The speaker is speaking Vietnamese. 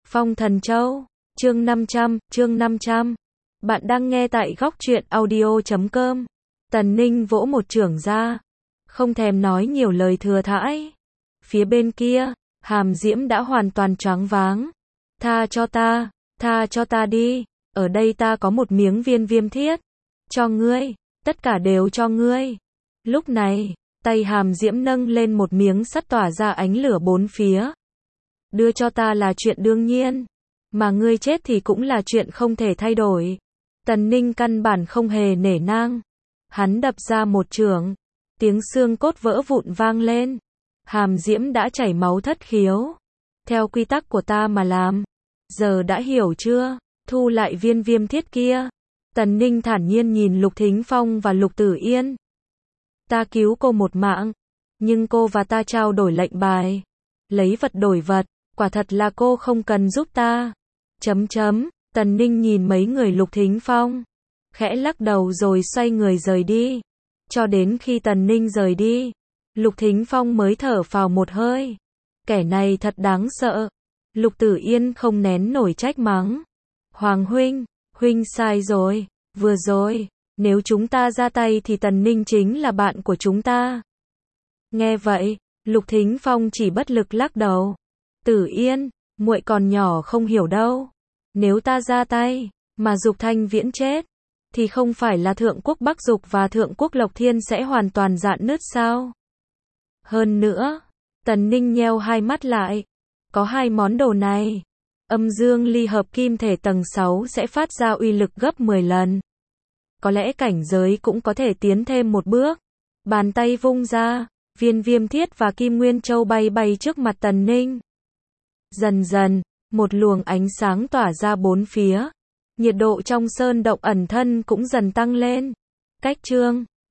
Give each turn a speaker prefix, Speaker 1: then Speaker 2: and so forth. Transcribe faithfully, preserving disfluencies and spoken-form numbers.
Speaker 1: Phong Thần Châu, chương năm trăm, chương năm trăm. Bạn đang nghe tại góc truyện audio chấm com. Tần Ninh vỗ một chưởng ra, không thèm nói nhiều lời thừa thãi. Phía bên kia, Hàm Diễm đã hoàn toàn choáng váng. Tha cho ta, tha cho ta đi, ở đây ta có một miếng viên viêm thiết. Cho ngươi, tất cả đều cho ngươi. Lúc này, tay Hàm Diễm nâng lên một miếng sắt tỏa ra ánh lửa bốn phía. Đưa cho ta là chuyện đương nhiên, mà ngươi chết thì cũng là chuyện không thể thay đổi. Tần Ninh căn bản không hề nể nang. Hắn đập ra một chưởng, tiếng xương cốt vỡ vụn vang lên. Hàm Diễm đã chảy máu thất khiếu. Theo quy tắc của ta mà làm. Giờ đã hiểu chưa? Thu lại viên viêm thiết kia. Tần Ninh thản nhiên nhìn Lục Thính Phong và Lục Tử Yên. Ta cứu cô một mạng, nhưng cô và ta trao đổi lệnh bài. Lấy vật đổi vật, quả thật là cô không cần giúp ta. Chấm chấm, Tần Ninh nhìn mấy người Lục Thính Phong, khẽ lắc đầu rồi xoay người rời đi. Cho đến khi Tần Ninh rời đi, Lục Thính Phong mới thở phào một hơi. Kẻ này thật đáng sợ. Lục Tử Yên không nén nổi trách mắng. Hoàng huynh, huynh sai rồi, vừa rồi, nếu chúng ta ra tay thì Tần Ninh chính là bạn của chúng ta. Nghe vậy, Lục Thính Phong chỉ bất lực lắc đầu. Tử Yên, muội còn nhỏ không hiểu đâu. Nếu ta ra tay, mà Dục Thanh Viễn chết, thì không phải là Thượng Quốc Bắc Dục và Thượng Quốc Lộc Thiên sẽ hoàn toàn rạn nứt sao? Hơn nữa, Tần Ninh nheo hai mắt lại. Có hai món đồ này, âm dương ly hợp kim thể tầng sáu sẽ phát ra uy lực gấp mười lần. Có lẽ cảnh giới cũng có thể tiến thêm một bước. Bàn tay vung ra, viên viêm thiết và kim nguyên châu bay bay trước mặt Tần Ninh. Dần dần, một luồng ánh sáng tỏa ra bốn phía. Nhiệt độ trong sơn động ẩn thân cũng dần tăng lên. Cách chương